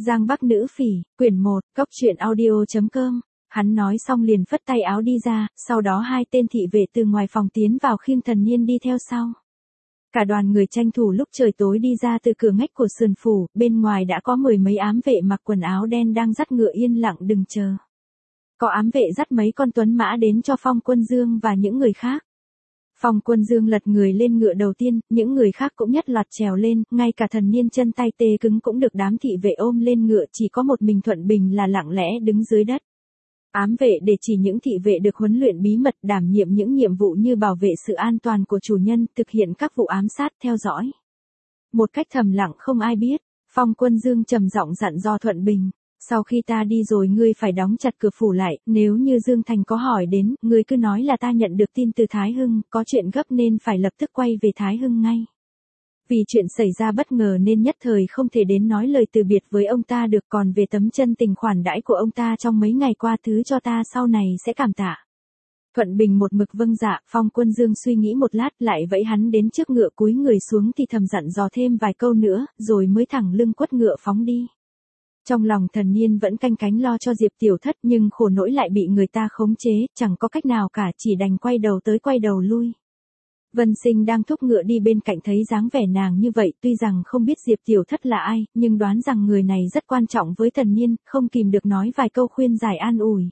Giang Bắc Nữ Phỉ, quyển 1, cốc truyện audio.com. Hắn nói xong liền phất tay áo đi ra, sau đó hai tên thị vệ từ ngoài phòng tiến vào khiêng Thần Niên đi theo sau. Cả đoàn người tranh thủ lúc trời tối đi ra từ cửa ngách của sườn phủ, bên ngoài đã có mười mấy ám vệ mặc quần áo đen đang dắt ngựa yên lặng đừng chờ. Có ám vệ dắt mấy con tuấn mã đến cho Phong Quân Dương và những người khác. Phong Quân Dương lật người lên ngựa đầu tiên, những người khác cũng nhất loạt trèo lên, ngay cả Thần Niên chân tay tê cứng cũng được đám thị vệ ôm lên ngựa, chỉ có một mình Thuận Bình là lặng lẽ đứng dưới đất. Ám vệ để chỉ những thị vệ được huấn luyện bí mật đảm nhiệm những nhiệm vụ như bảo vệ sự an toàn của chủ nhân, thực hiện các vụ ám sát theo dõi. Một cách thầm lặng không ai biết, Phong Quân Dương trầm giọng dặn dò Thuận Bình. Sau khi ta đi rồi ngươi phải đóng chặt cửa phủ lại, nếu như Dương Thành có hỏi đến, ngươi cứ nói là ta nhận được tin từ Thái Hưng, có chuyện gấp nên phải lập tức quay về Thái Hưng ngay. Vì chuyện xảy ra bất ngờ nên nhất thời không thể đến nói lời từ biệt với ông ta được, còn về tấm chân tình khoản đãi của ông ta trong mấy ngày qua thứ cho ta sau này sẽ cảm tạ. Thuận Bình một mực vâng dạ, Phong Quân Dương suy nghĩ một lát lại vẫy hắn đến trước ngựa cúi người xuống thì thầm dặn dò thêm vài câu nữa, rồi mới thẳng lưng quất ngựa phóng đi. Trong lòng Thần Niên vẫn canh cánh lo cho Diệp Tiểu Thất nhưng khổ nỗi lại bị người ta khống chế, chẳng có cách nào cả, chỉ đành quay đầu tới quay đầu lui. Vân Sinh đang thúc ngựa đi bên cạnh thấy dáng vẻ nàng như vậy, tuy rằng không biết Diệp Tiểu Thất là ai, nhưng đoán rằng người này rất quan trọng với Thần Niên, không kìm được nói vài câu khuyên giải an ủi.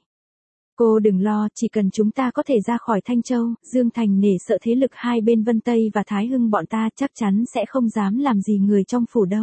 Cô đừng lo, chỉ cần chúng ta có thể ra khỏi Thanh Châu, Dương Thành nể sợ thế lực hai bên Vân Tây và Thái Hưng bọn ta chắc chắn sẽ không dám làm gì người trong phủ đâu.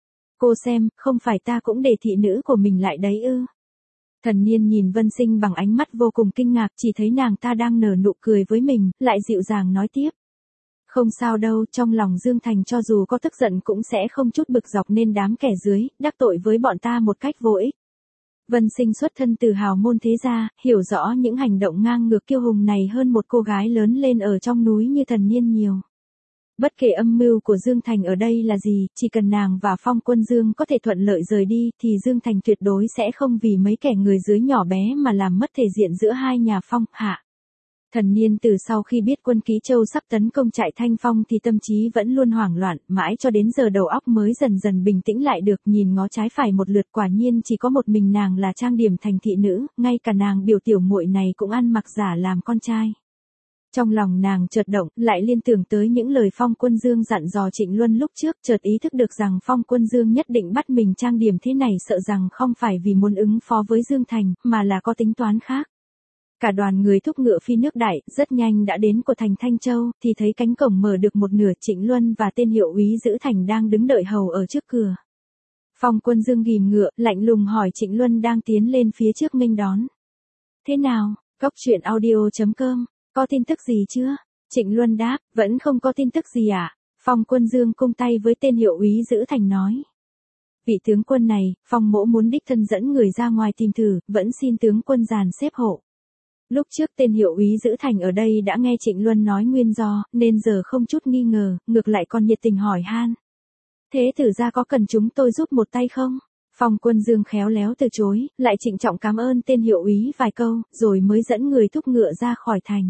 Cô xem, không phải ta cũng để thị nữ của mình lại đấy ư? Thần Niên nhìn Vân Sinh bằng ánh mắt vô cùng kinh ngạc, chỉ thấy nàng ta đang nở nụ cười với mình, lại dịu dàng nói tiếp. Không sao đâu, trong lòng Dương Thành cho dù có tức giận cũng sẽ không chút bực dọc nên đám kẻ dưới, đắc tội với bọn ta một cách vô ích. Vân Sinh xuất thân từ hào môn thế gia, hiểu rõ những hành động ngang ngược kiêu hùng này hơn một cô gái lớn lên ở trong núi như Thần Niên nhiều. Bất kể âm mưu của Dương Thành ở đây là gì, chỉ cần nàng và Phong Quân Dương có thể thuận lợi rời đi thì Dương Thành tuyệt đối sẽ không vì mấy kẻ người dưới nhỏ bé mà làm mất thể diện giữa hai nhà Phong, Hạ. Thần Niên từ sau khi biết quân Ký Châu sắp tấn công trại Thanh Phong thì tâm trí vẫn luôn hoảng loạn, mãi cho đến giờ đầu óc mới dần dần bình tĩnh lại được, nhìn ngó trái phải một lượt, quả nhiên chỉ có một mình nàng là trang điểm thành thị nữ, ngay cả nàng biểu tiểu muội này cũng ăn mặc giả làm con trai. Trong lòng nàng chợt động, lại liên tưởng tới những lời Phong Quân Dương dặn dò Trịnh Luân lúc trước, chợt ý thức được rằng Phong Quân Dương nhất định bắt mình trang điểm thế này sợ rằng không phải vì muốn ứng phó với Dương Thành, mà là có tính toán khác. Cả đoàn người thúc ngựa phi nước đại, rất nhanh đã đến của thành Thanh Châu, thì thấy cánh cổng mở được một nửa, Trịnh Luân và tên hiệu úy Giữ Thành đang đứng đợi hầu ở trước cửa. Phong Quân Dương ghìm ngựa, lạnh lùng hỏi Trịnh Luân đang tiến lên phía trước nghênh đón. Thế nào, cốc truyện audio.com, có tin tức gì chưa? Trịnh Luân đáp, vẫn không có tin tức gì ạ. Phong Quân Dương cung tay với tên hiệu úy Giữ Thành nói. Vị tướng quân này, Phong mỗ muốn đích thân dẫn người ra ngoài tìm thử, vẫn xin tướng quân dàn xếp hộ. Lúc trước tên hiệu úy Giữ Thành ở đây đã nghe Trịnh Luân nói nguyên do, nên giờ không chút nghi ngờ, ngược lại còn nhiệt tình hỏi han. Thế thử ra có cần chúng tôi giúp một tay không? Phong Quân Dương khéo léo từ chối, lại trịnh trọng cảm ơn tên hiệu úy vài câu, rồi mới dẫn người thúc ngựa ra khỏi thành.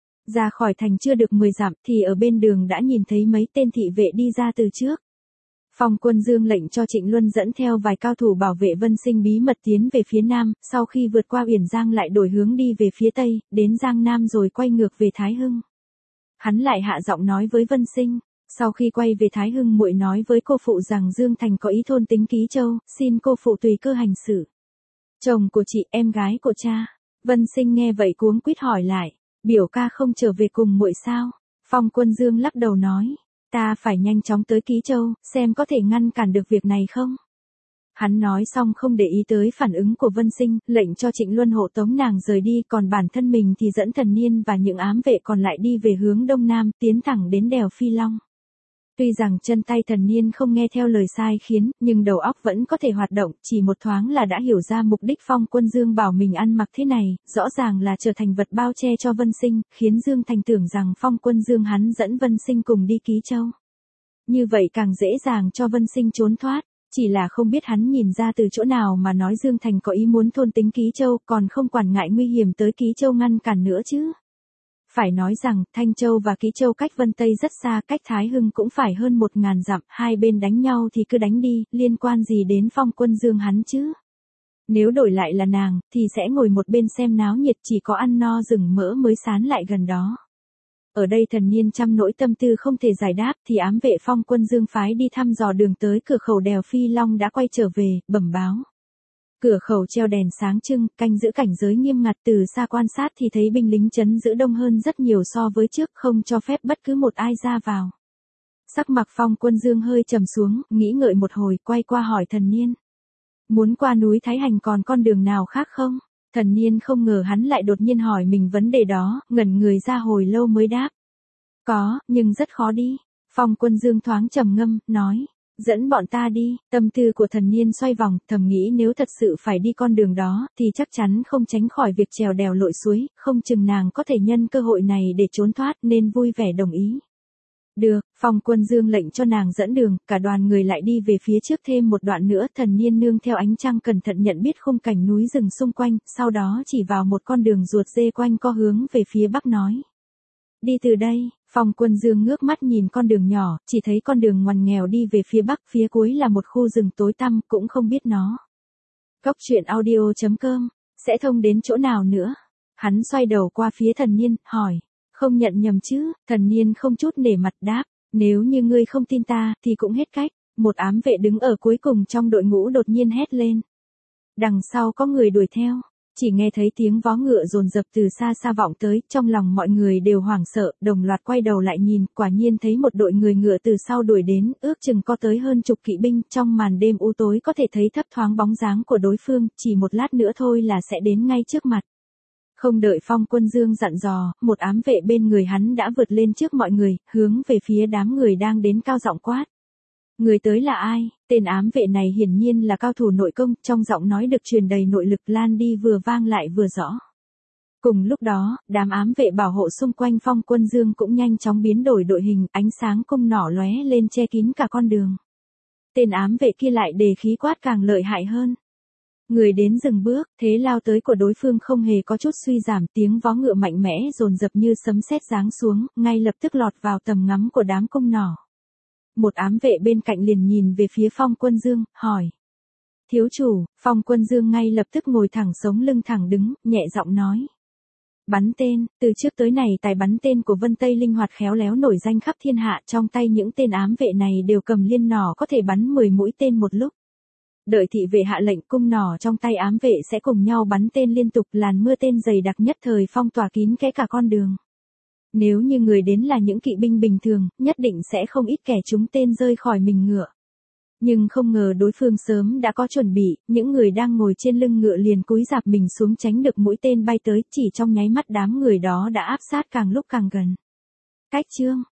Ra khỏi thành chưa được 10 dặm thì ở bên đường đã nhìn thấy mấy tên thị vệ đi ra từ trước. Phong Quân Dương lệnh cho Trịnh Luân dẫn theo vài cao thủ bảo vệ Vân Sinh bí mật tiến về phía nam, sau khi vượt qua Uyển Giang lại đổi hướng đi về phía tây, đến Giang Nam rồi quay ngược về Thái Hưng. Hắn lại hạ giọng nói với Vân Sinh, sau khi quay về Thái Hưng muội nói với cô phụ rằng Dương Thành có ý thôn tính Ký Châu, xin cô phụ tùy cơ hành xử. Chồng của chị, em gái của cha. Vân Sinh nghe vậy cuống quýt hỏi lại, biểu ca không trở về cùng muội sao? Phong Quân Dương lắc đầu nói. Ta phải nhanh chóng tới Ký Châu, xem có thể ngăn cản được việc này không? Hắn nói xong không để ý tới phản ứng của Vân Sinh, lệnh cho Trịnh Luân hộ tống nàng rời đi, còn bản thân mình thì dẫn Thần Niên và những ám vệ còn lại đi về hướng đông nam, tiến thẳng đến đèo Phi Long. Tuy rằng chân tay Thần Niên không nghe theo lời sai khiến, nhưng đầu óc vẫn có thể hoạt động, chỉ một thoáng là đã hiểu ra mục đích Phong Quân Dương bảo mình ăn mặc thế này, rõ ràng là trở thành vật bao che cho Vân Sinh, khiến Dương Thành tưởng rằng Phong Quân Dương hắn dẫn Vân Sinh cùng đi Ký Châu. Như vậy càng dễ dàng cho Vân Sinh trốn thoát, chỉ là không biết hắn nhìn ra từ chỗ nào mà nói Dương Thành có ý muốn thôn tính Ký Châu, còn không quản ngại nguy hiểm tới Ký Châu ngăn cản nữa chứ. Phải nói rằng, Thanh Châu và Ký Châu cách Vân Tây rất xa, cách Thái Hưng cũng phải hơn 1000 dặm, hai bên đánh nhau thì cứ đánh đi, liên quan gì đến Phong Quân Dương hắn chứ? Nếu đổi lại là nàng, thì sẽ ngồi một bên xem náo nhiệt, chỉ có ăn no rừng mỡ mới sán lại gần đó. Ở đây Thần Niên trăm nỗi tâm tư không thể giải đáp, thì ám vệ Phong Quân Dương phái đi thăm dò đường tới cửa khẩu đèo Phi Long đã quay trở về, bẩm báo. Cửa khẩu treo đèn sáng trưng, canh giữ cảnh giới nghiêm ngặt, từ xa quan sát thì thấy binh lính trấn giữ đông hơn rất nhiều so với trước, không cho phép bất cứ một ai ra vào. Sắc mặt Phong Quân Dương hơi trầm xuống, nghĩ ngợi một hồi, quay qua hỏi Thần Niên. Muốn qua núi Thái Hành còn con đường nào khác không? Thần Niên không ngờ hắn lại đột nhiên hỏi mình vấn đề đó, ngẩn người ra hồi lâu mới đáp. Có, nhưng rất khó đi. Phong Quân Dương thoáng trầm ngâm, nói. Dẫn bọn ta đi. Tâm tư của Thần Niên xoay vòng, thầm nghĩ nếu thật sự phải đi con đường đó, thì chắc chắn không tránh khỏi việc trèo đèo lội suối, không chừng nàng có thể nhân cơ hội này để trốn thoát, nên vui vẻ đồng ý. Được, Phong Quân Dương lệnh cho nàng dẫn đường, cả đoàn người lại đi về phía trước thêm một đoạn nữa. Thần Niên nương theo ánh trăng cẩn thận nhận biết khung cảnh núi rừng xung quanh, sau đó chỉ vào một con đường ruột dê quanh co hướng về phía bắc nói. Đi từ đây. Phong Quân Dương ngước mắt nhìn con đường nhỏ, chỉ thấy con đường ngoằn nghèo đi về phía bắc, phía cuối là một khu rừng tối tăm, cũng không biết nó. Cốc truyện audio.com, sẽ thông đến chỗ nào nữa? Hắn xoay đầu qua phía Thần Niên, hỏi. Không nhận nhầm chứ? Thần Niên không chút nể mặt đáp. Nếu như ngươi không tin ta, thì cũng hết cách. Một ám vệ đứng ở cuối cùng trong đội ngũ đột nhiên hét lên. Đằng sau có người đuổi theo. Chỉ nghe thấy tiếng vó ngựa dồn dập từ xa xa vọng tới, trong lòng mọi người đều hoảng sợ, đồng loạt quay đầu lại nhìn, quả nhiên thấy một đội người ngựa từ sau đuổi đến, ước chừng có tới hơn chục kỵ binh, trong màn đêm u tối có thể thấy thấp thoáng bóng dáng của đối phương, chỉ một lát nữa thôi là sẽ đến ngay trước mặt. Không đợi Phong Quân Dương dặn dò, một ám vệ bên người hắn đã vượt lên trước mọi người, hướng về phía đám người đang đến cao giọng quát. Người tới là ai? Tên ám vệ này hiển nhiên là cao thủ nội công, trong giọng nói được truyền đầy nội lực, lan đi vừa vang lại vừa rõ. Cùng lúc đó, đám ám vệ bảo hộ xung quanh Phong Quân Dương cũng nhanh chóng biến đổi đội hình, ánh sáng cung nỏ lóe lên che kín cả con đường. Tên ám vệ kia lại đề khí quát càng lợi hại hơn. Người đến dừng bước, thế lao tới của đối phương không hề có chút suy giảm, tiếng vó ngựa mạnh mẽ dồn dập như sấm sét giáng xuống, ngay lập tức lọt vào tầm ngắm của đám cung nỏ. Một ám vệ bên cạnh liền nhìn về phía Phong Quân Dương, hỏi. Thiếu chủ. Phong Quân Dương ngay lập tức ngồi thẳng sống lưng thẳng đứng, nhẹ giọng nói. Bắn tên. Từ trước tới này tài bắn tên của Vân Tây linh hoạt khéo léo nổi danh khắp thiên hạ, trong tay những tên ám vệ này đều cầm liên nỏ có thể bắn 10 mũi tên một lúc. Đợi thị vệ hạ lệnh, cung nỏ trong tay ám vệ sẽ cùng nhau bắn tên liên tục, làn mưa tên dày đặc nhất thời phong tỏa kín kẽ cả con đường. Nếu như người đến là những kỵ binh bình thường, nhất định sẽ không ít kẻ trúng tên rơi khỏi mình ngựa. Nhưng không ngờ đối phương sớm đã có chuẩn bị, những người đang ngồi trên lưng ngựa liền cúi rạp mình xuống tránh được mũi tên bay tới, chỉ trong nháy mắt đám người đó đã áp sát càng lúc càng gần. Cách chương